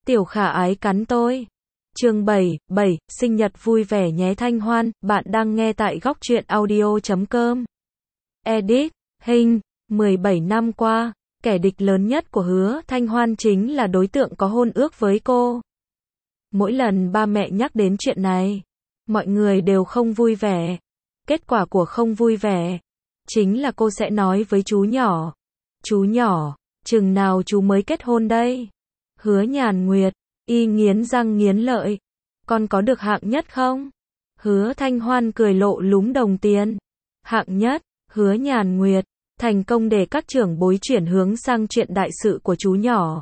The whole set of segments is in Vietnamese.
Tiểu khả ái cắn tôi. Chương 7, sinh nhật vui vẻ nhé Thanh Hoan, bạn đang nghe tại góc truyện audio.com. Edit, hình, 17 năm qua, kẻ địch lớn nhất của Hứa Thanh Hoan chính là đối tượng có hôn ước với cô. Mỗi lần ba mẹ nhắc đến chuyện này, mọi người đều không vui vẻ. Kết quả của không vui vẻ, chính là cô sẽ nói với chú nhỏ, chừng nào chú mới kết hôn đây? Hứa Nhàn Nguyệt, y nghiến răng nghiến lợi, con có được hạng nhất không? Hứa Thanh Hoan cười lộ lúm đồng tiền. Hạng nhất, Hứa Nhàn Nguyệt, thành công để các trưởng bối chuyển hướng sang chuyện đại sự của chú nhỏ.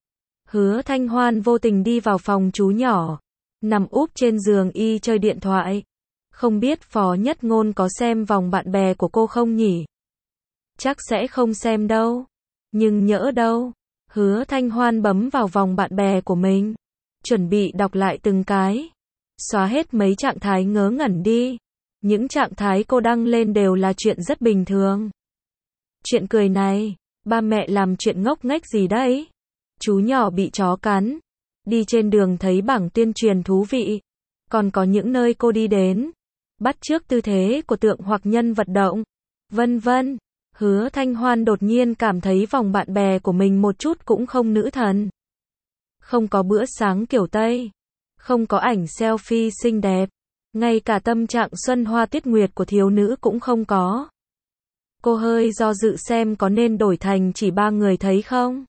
Hứa Thanh Hoan vô tình đi vào phòng chú nhỏ, nằm úp trên giường y chơi điện thoại. Không biết Phó Nhất Ngôn có xem vòng bạn bè của cô không nhỉ? Chắc sẽ không xem đâu. Nhưng nhỡ đâu. Hứa Thanh Hoan bấm vào vòng bạn bè của mình, chuẩn bị đọc lại từng cái. Xóa hết mấy trạng thái ngớ ngẩn đi. Những trạng thái cô đăng lên đều là chuyện rất bình thường. Chuyện cười này, ba mẹ làm chuyện ngốc nghếch gì đấy? Chú nhỏ bị chó cắn. Đi trên đường thấy bảng tuyên truyền thú vị. Còn có những nơi cô đi đến, bắt chước tư thế của tượng hoặc nhân vật động, vân vân. Hứa Thanh Hoan đột nhiên cảm thấy vòng bạn bè của mình một chút cũng không nữ thần. Không có bữa sáng kiểu Tây, không có ảnh selfie xinh đẹp, ngay cả tâm trạng xuân hoa tuyết nguyệt của thiếu nữ cũng không có. Cô hơi do dự xem có nên đổi thành chỉ 3 người thấy không?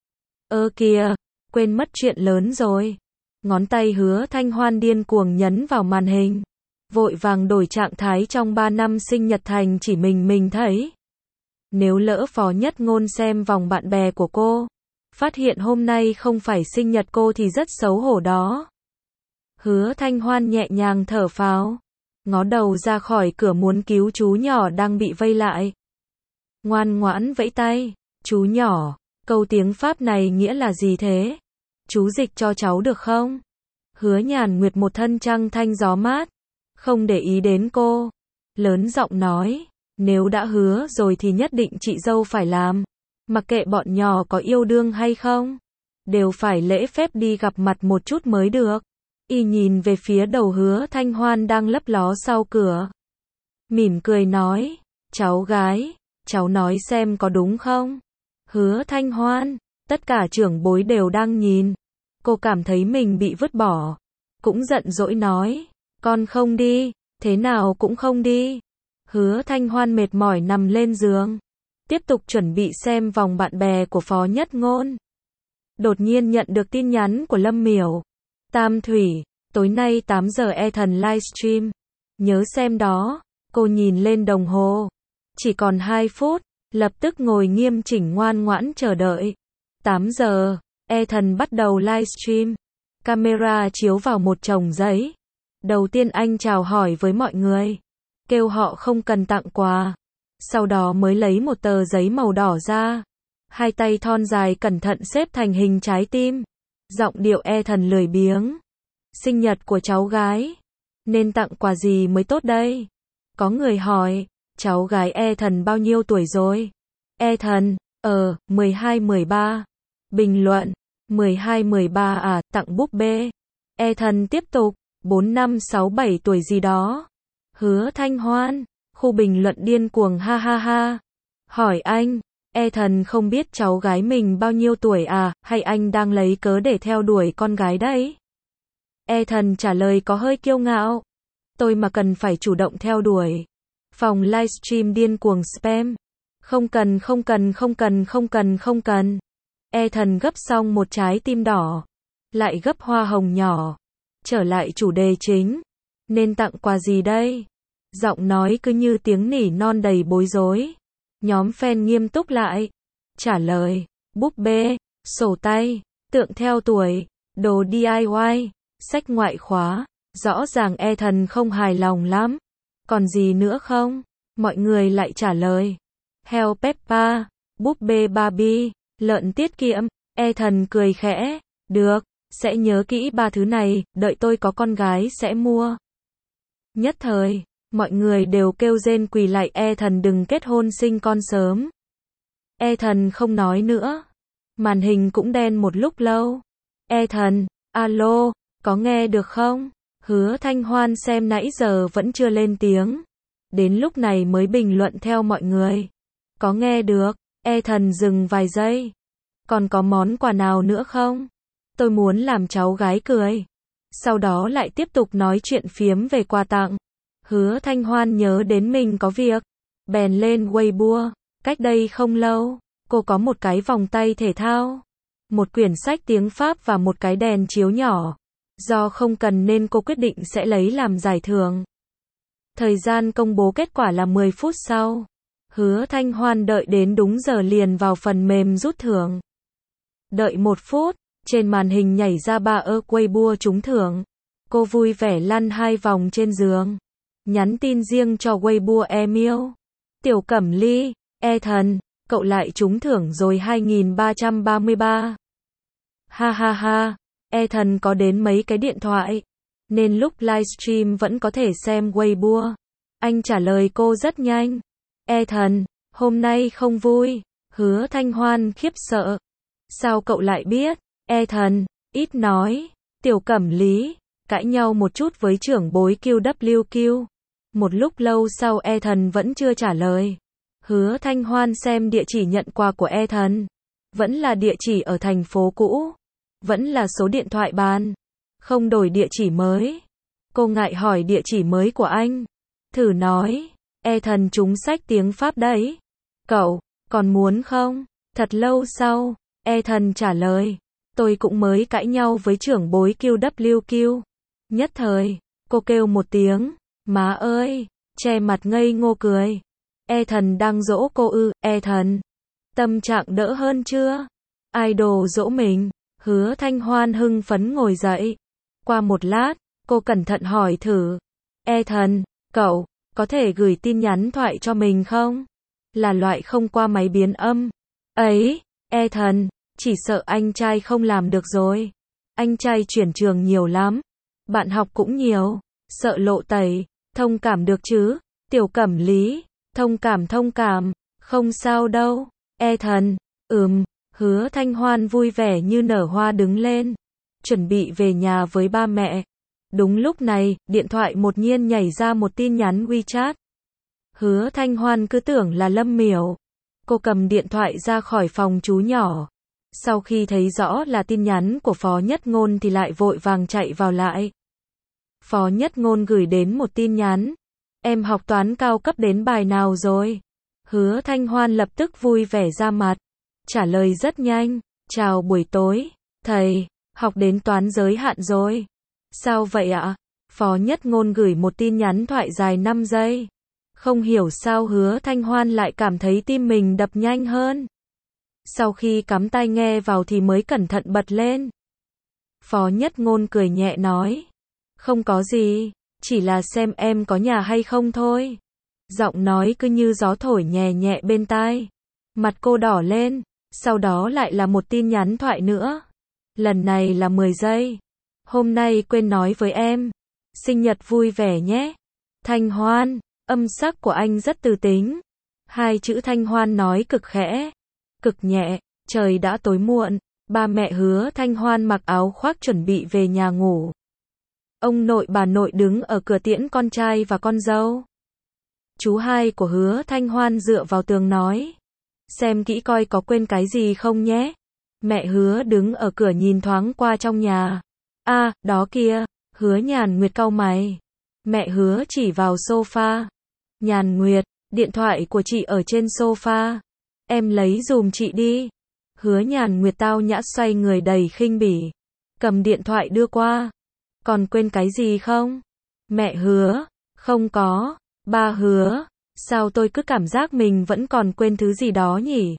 Kìa, quên mất chuyện lớn rồi. Ngón tay Hứa Thanh Hoan điên cuồng nhấn vào màn hình, vội vàng đổi trạng thái trong 3 năm sinh nhật thành chỉ mình thấy. Nếu lỡ Phó Nhất Ngôn xem vòng bạn bè của cô, phát hiện hôm nay không phải sinh nhật cô thì rất xấu hổ đó. Hứa Thanh Hoan nhẹ nhàng thở phào, ngó đầu ra khỏi cửa muốn cứu chú nhỏ đang bị vây lại. Ngoan ngoãn vẫy tay, chú nhỏ, câu tiếng Pháp này nghĩa là gì thế? Chú dịch cho cháu được không? Hứa Nhàn Nguyệt một thân trăng thanh gió mát, không để ý đến cô, lớn giọng nói, nếu đã hứa rồi thì nhất định chị dâu phải làm, mặc kệ bọn nhỏ có yêu đương hay không, đều phải lễ phép đi gặp mặt một chút mới được. Y nhìn về phía đầu Hứa Thanh Hoan đang lấp ló sau cửa, mỉm cười nói, cháu gái, cháu nói xem có đúng không? Hứa Thanh Hoan, tất cả trưởng bối đều đang nhìn, cô cảm thấy mình bị vứt bỏ, cũng giận dỗi nói, con không đi, thế nào cũng không đi. Hứa Thanh Hoan mệt mỏi nằm lên giường, tiếp tục chuẩn bị xem vòng bạn bè của Phó Nhất Ngôn. Đột nhiên nhận được tin nhắn của Lâm Miểu. Tam Thủy, tối nay 8 giờ Ethan livestream. Nhớ xem đó. Cô nhìn lên đồng hồ. Chỉ còn 2 phút, lập tức ngồi nghiêm chỉnh ngoan ngoãn chờ đợi. 8 giờ, Ethan bắt đầu livestream. Camera chiếu vào một chồng giấy. Đầu tiên anh chào hỏi với mọi người, kêu họ không cần tặng quà. Sau đó mới lấy một tờ giấy màu đỏ ra. Hai tay thon dài cẩn thận xếp thành hình trái tim. Giọng điệu Ethan lười biếng. Sinh nhật của cháu gái, nên tặng quà gì mới tốt đây? Có người hỏi, cháu gái Ethan bao nhiêu tuổi rồi? Ethan, 12-13. Bình luận, 12-13 à, tặng búp bê. Ethan tiếp tục, 4-5-6-7 tuổi gì đó. Hứa Thanh Hoan, khu bình luận điên cuồng ha ha ha. Hỏi anh, Ethan không biết cháu gái mình bao nhiêu tuổi à, hay anh đang lấy cớ để theo đuổi con gái đấy? Ethan trả lời có hơi kiêu ngạo. Tôi mà cần phải chủ động theo đuổi. Phòng livestream điên cuồng spam. Không cần. Ethan gấp xong một trái tim đỏ, lại gấp hoa hồng nhỏ. Trở lại chủ đề chính. Nên tặng quà gì đây? Giọng nói cứ như tiếng nỉ non đầy bối rối. Nhóm fan nghiêm túc lại. Trả lời, búp bê, sổ tay, tượng theo tuổi, đồ DIY, sách ngoại khóa. Rõ ràng Ethan không hài lòng lắm. Còn gì nữa không? Mọi người lại trả lời. Heo Peppa, búp bê Barbie, lợn tiết kiệm. Ethan cười khẽ. Được, sẽ nhớ kỹ 3 thứ này, đợi tôi có con gái sẽ mua. Nhất thời, mọi người đều kêu rên quỳ lại Ethan đừng kết hôn sinh con sớm. Ethan không nói nữa. Màn hình cũng đen một lúc lâu. Thần, alo, có nghe được không? Hứa Thanh Hoan xem nãy giờ vẫn chưa lên tiếng. Đến lúc này mới bình luận theo mọi người. Có nghe được, Thần dừng vài giây. Còn có món quà nào nữa không? Tôi muốn làm cháu gái cười. Sau đó lại tiếp tục nói chuyện phiếm về quà tặng. Hứa Thanh Hoan nhớ đến mình có việc. Bèn lên Weibo. Cách đây không lâu, cô có một cái vòng tay thể thao, một quyển sách tiếng Pháp và một cái đèn chiếu nhỏ. Do không cần nên cô quyết định sẽ lấy làm giải thưởng. Thời gian công bố kết quả là 10 phút sau. Hứa Thanh Hoan đợi đến đúng giờ liền vào phần mềm rút thưởng. Đợi 1 phút, trên màn hình nhảy ra 3 Weibo trúng thưởng. Cô vui vẻ lăn 2 vòng trên giường. Nhắn tin riêng cho Weibo email. Tiểu Cẩm Ly, Thần, cậu lại trúng thưởng rồi 2333. Ha ha ha, Thần có đến mấy cái điện thoại, nên lúc livestream vẫn có thể xem Weibo. Anh trả lời cô rất nhanh. Thần, hôm nay không vui. Hứa Thanh Hoan khiếp sợ. Sao cậu lại biết? Thần, ít nói. Tiểu Cẩm Lý, cãi nhau một chút với trưởng bối QWQ. Một lúc lâu sau Thần vẫn chưa trả lời. Hứa Thanh Hoan xem địa chỉ nhận quà của Thần. Vẫn là địa chỉ ở thành phố cũ. Vẫn là số điện thoại bàn. Không đổi địa chỉ mới. Cô ngại hỏi địa chỉ mới của anh. Thử nói. Thần trúng sách tiếng Pháp đấy. Cậu, còn muốn không? Thật lâu sau, Thần trả lời. Tôi cũng mới cãi nhau với trưởng bối QWQ. Nhất thời, cô kêu một tiếng. Má ơi, che mặt ngây ngô cười. Thần đang dỗ cô ư? Thần, tâm trạng đỡ hơn chưa? Idol dỗ mình. Hứa Thanh Hoan hưng phấn ngồi dậy. Qua một lát, cô cẩn thận hỏi thử. Thần, cậu, có thể gửi tin nhắn thoại cho mình không? Là loại không qua máy biến âm. Ấy, Thần, chỉ sợ anh trai không làm được rồi. Anh trai chuyển trường nhiều lắm. Bạn học cũng nhiều. Sợ lộ tẩy. Thông cảm được chứ? Tiểu Cẩm Lý, thông cảm, không sao đâu. Thần, Hứa Thanh Hoan vui vẻ như nở hoa đứng lên, chuẩn bị về nhà với ba mẹ. Đúng lúc này, điện thoại đột nhiên nhảy ra một tin nhắn WeChat. Hứa Thanh Hoan cứ tưởng là Lâm Miểu. Cô cầm điện thoại ra khỏi phòng chú nhỏ. Sau khi thấy rõ là tin nhắn của Phó Nhất Ngôn thì lại vội vàng chạy vào lại. Phó Nhất Ngôn gửi đến một tin nhắn. Em học toán cao cấp đến bài nào rồi? Hứa Thanh Hoan lập tức vui vẻ ra mặt. Trả lời rất nhanh. Chào buổi tối. Thầy, học đến toán giới hạn rồi. Sao vậy ạ? Phó Nhất Ngôn gửi một tin nhắn thoại dài 5 giây. Không hiểu sao Hứa Thanh Hoan lại cảm thấy tim mình đập nhanh hơn. Sau khi cắm tai nghe vào thì mới cẩn thận bật lên. Phó Nhất Ngôn cười nhẹ nói. Không có gì, chỉ là xem em có nhà hay không thôi. Giọng nói cứ như gió thổi nhẹ nhẹ bên tai. Mặt cô đỏ lên, sau đó lại là một tin nhắn thoại nữa. Lần này là 10 giây. Hôm nay quên nói với em. Sinh nhật vui vẻ nhé. Thanh Hoan, âm sắc của anh rất từ tính. 2 chữ Thanh Hoan nói cực khẽ, cực nhẹ. Trời đã tối muộn, ba mẹ Hứa Thanh Hoan mặc áo khoác chuẩn bị về nhà ngủ. Ông nội bà nội đứng ở cửa tiễn con trai và con dâu. Chú hai của Hứa Thanh Hoan dựa vào tường nói. Xem kỹ coi có quên cái gì không nhé. Mẹ Hứa đứng ở cửa nhìn thoáng qua trong nhà. Đó kia. Hứa Nhàn Nguyệt cau mày. Mẹ Hứa chỉ vào sofa. Nhàn Nguyệt, điện thoại của chị ở trên sofa. Em lấy dùm chị đi. Hứa Nhàn Nguyệt tao nhã xoay người đầy khinh bỉ. Cầm điện thoại đưa qua. Còn quên cái gì không? Mẹ Hứa, không có. Ba Hứa, sao tôi cứ cảm giác mình vẫn còn quên thứ gì đó nhỉ?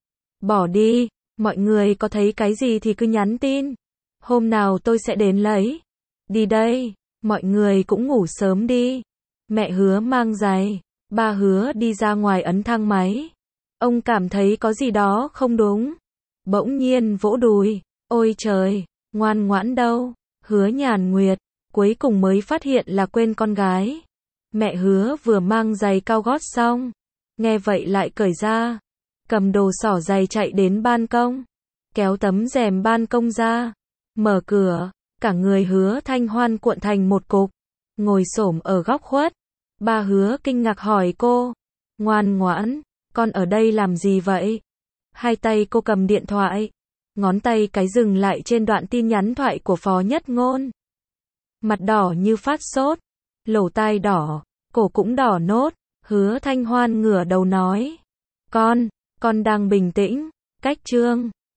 Bỏ đi, mọi người có thấy cái gì thì cứ nhắn tin. Hôm nào tôi sẽ đến lấy. Đi đây, mọi người cũng ngủ sớm đi. Mẹ Hứa mang giày. Ba Hứa đi ra ngoài ấn thang máy. Ông cảm thấy có gì đó không đúng. Bỗng nhiên vỗ đùi. Ôi trời, ngoan ngoãn đâu. Hứa Nhàn Nguyệt, cuối cùng mới phát hiện là quên con gái. Mẹ Hứa vừa mang giày cao gót xong. Nghe vậy lại cởi ra. Cầm đồ xỏ giày chạy đến ban công. Kéo tấm rèm ban công ra. Mở cửa, cả người Hứa Thanh Hoan cuộn thành một cục, ngồi xổm ở góc khuất. Ba Hứa kinh ngạc hỏi cô, ngoan ngoãn, con ở đây làm gì vậy? Hai tay cô cầm điện thoại, ngón tay cái dừng lại trên đoạn tin nhắn thoại của Phó Nhất Ngôn. Mặt đỏ như phát sốt, lỗ tai đỏ, cổ cũng đỏ nốt. Hứa Thanh Hoan ngửa đầu nói, con đang bình tĩnh, cách Trương